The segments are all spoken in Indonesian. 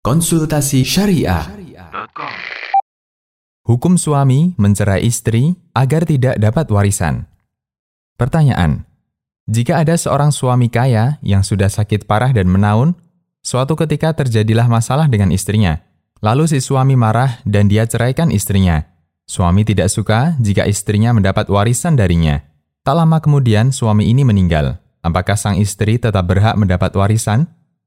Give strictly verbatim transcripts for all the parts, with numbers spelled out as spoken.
Konsultasi Syariah. Hukum suami mencerai istri agar tidak dapat warisan. Pertanyaan: jika ada seorang suami kaya yang sudah sakit parah dan menaun, suatu ketika terjadilah masalah dengan istrinya. Lalu si suami marah dan dia ceraikan istrinya. Suami tidak suka jika istrinya mendapat warisan darinya. Tak lama kemudian suami ini meninggal. Apakah sang istri tetap berhak mendapat warisan?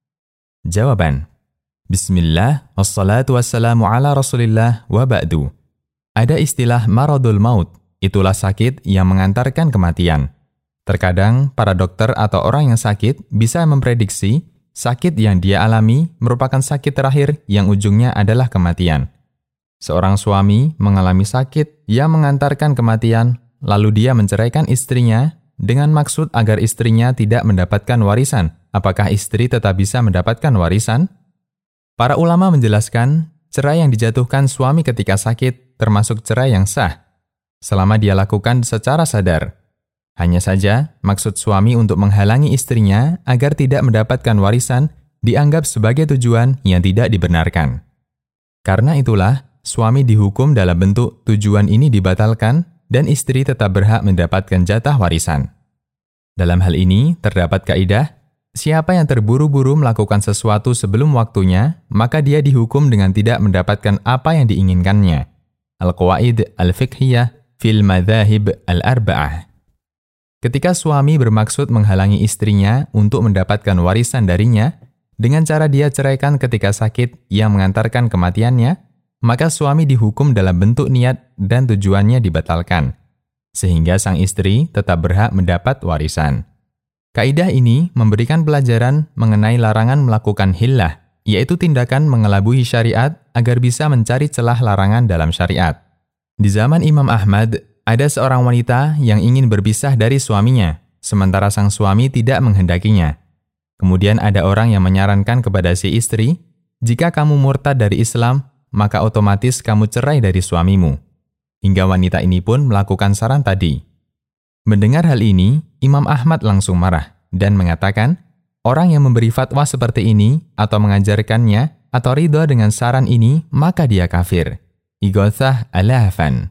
Jawaban: Bismillah, wassalatu wassalamu ala rasulillah wa ba'du. Ada istilah maradul maut, itulah sakit yang mengantarkan kematian. Terkadang, para dokter atau orang yang sakit bisa memprediksi sakit yang dia alami merupakan sakit terakhir yang ujungnya adalah kematian. Seorang suami mengalami sakit yang mengantarkan kematian, lalu dia menceraikan istrinya dengan maksud agar istrinya tidak mendapatkan warisan. Apakah istri tetap bisa mendapatkan warisan? Para ulama menjelaskan, cerai yang dijatuhkan suami ketika sakit termasuk cerai yang sah, selama dia lakukan secara sadar. Hanya saja, maksud suami untuk menghalangi istrinya agar tidak mendapatkan warisan dianggap sebagai tujuan yang tidak dibenarkan. Karena itulah, suami dihukum dalam bentuk tujuan ini dibatalkan dan istri tetap berhak mendapatkan jatah warisan. Dalam hal ini, terdapat kaidah, siapa yang terburu-buru melakukan sesuatu sebelum waktunya, maka dia dihukum dengan tidak mendapatkan apa yang diinginkannya. Al-Qawaid Al-Fiqhiyah fil Madzahib Al-Arba'ah. Ketika suami bermaksud menghalangi istrinya untuk mendapatkan warisan darinya, dengan cara dia ceraikan ketika sakit yang mengantarkan kematiannya, maka suami dihukum dalam bentuk niat dan tujuannya dibatalkan, sehingga sang istri tetap berhak mendapat warisan. Kaidah ini memberikan pelajaran mengenai larangan melakukan hillah, yaitu tindakan mengelabui syariat agar bisa mencari celah larangan dalam syariat. Di zaman Imam Ahmad, ada seorang wanita yang ingin berpisah dari suaminya, sementara sang suami tidak menghendakinya. Kemudian ada orang yang menyarankan kepada si istri, jika kamu murtad dari Islam, maka otomatis kamu cerai dari suamimu. Hingga wanita ini pun melakukan saran tadi. Mendengar hal ini, Imam Ahmad langsung marah dan mengatakan, orang yang memberi fatwa seperti ini atau mengajarkannya atau ridho dengan saran ini, maka dia kafir. Ighatsah al-Lahfan.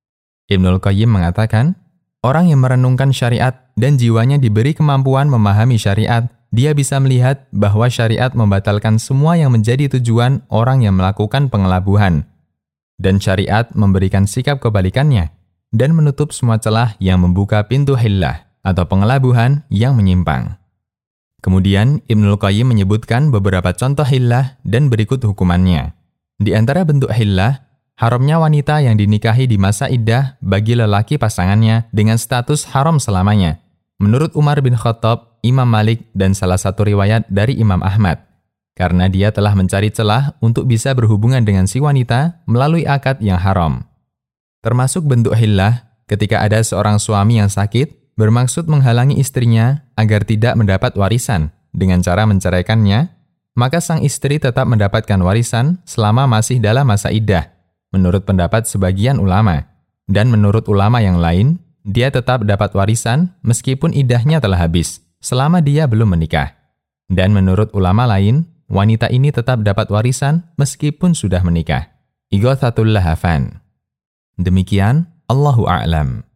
Ibnul Qayyim mengatakan, orang yang merenungkan syariat dan jiwanya diberi kemampuan memahami syariat, dia bisa melihat bahwa syariat membatalkan semua yang menjadi tujuan orang yang melakukan pengelabuhan. Dan syariat memberikan sikap kebalikannya, dan menutup semua celah yang membuka pintu hillah atau pengelabuhan yang menyimpang. Kemudian Ibnul Qayyim menyebutkan beberapa contoh hillah dan berikut hukumannya. Di antara bentuk hillah, haramnya wanita yang dinikahi di masa iddah bagi lelaki pasangannya dengan status haram selamanya. Menurut Umar bin Khattab, Imam Malik, dan salah satu riwayat dari Imam Ahmad. Karena dia telah mencari celah untuk bisa berhubungan dengan si wanita melalui akad yang haram. Termasuk bentuk hillah, ketika ada seorang suami yang sakit, bermaksud menghalangi istrinya agar tidak mendapat warisan dengan cara menceraikannya, maka sang istri tetap mendapatkan warisan selama masih dalam masa iddah, menurut pendapat sebagian ulama. Dan menurut ulama yang lain, dia tetap dapat warisan meskipun iddahnya telah habis, selama dia belum menikah. Dan menurut ulama lain, wanita ini tetap dapat warisan meskipun sudah menikah. Ighatsatul Lahfan. Demikian, Allahu a'lam.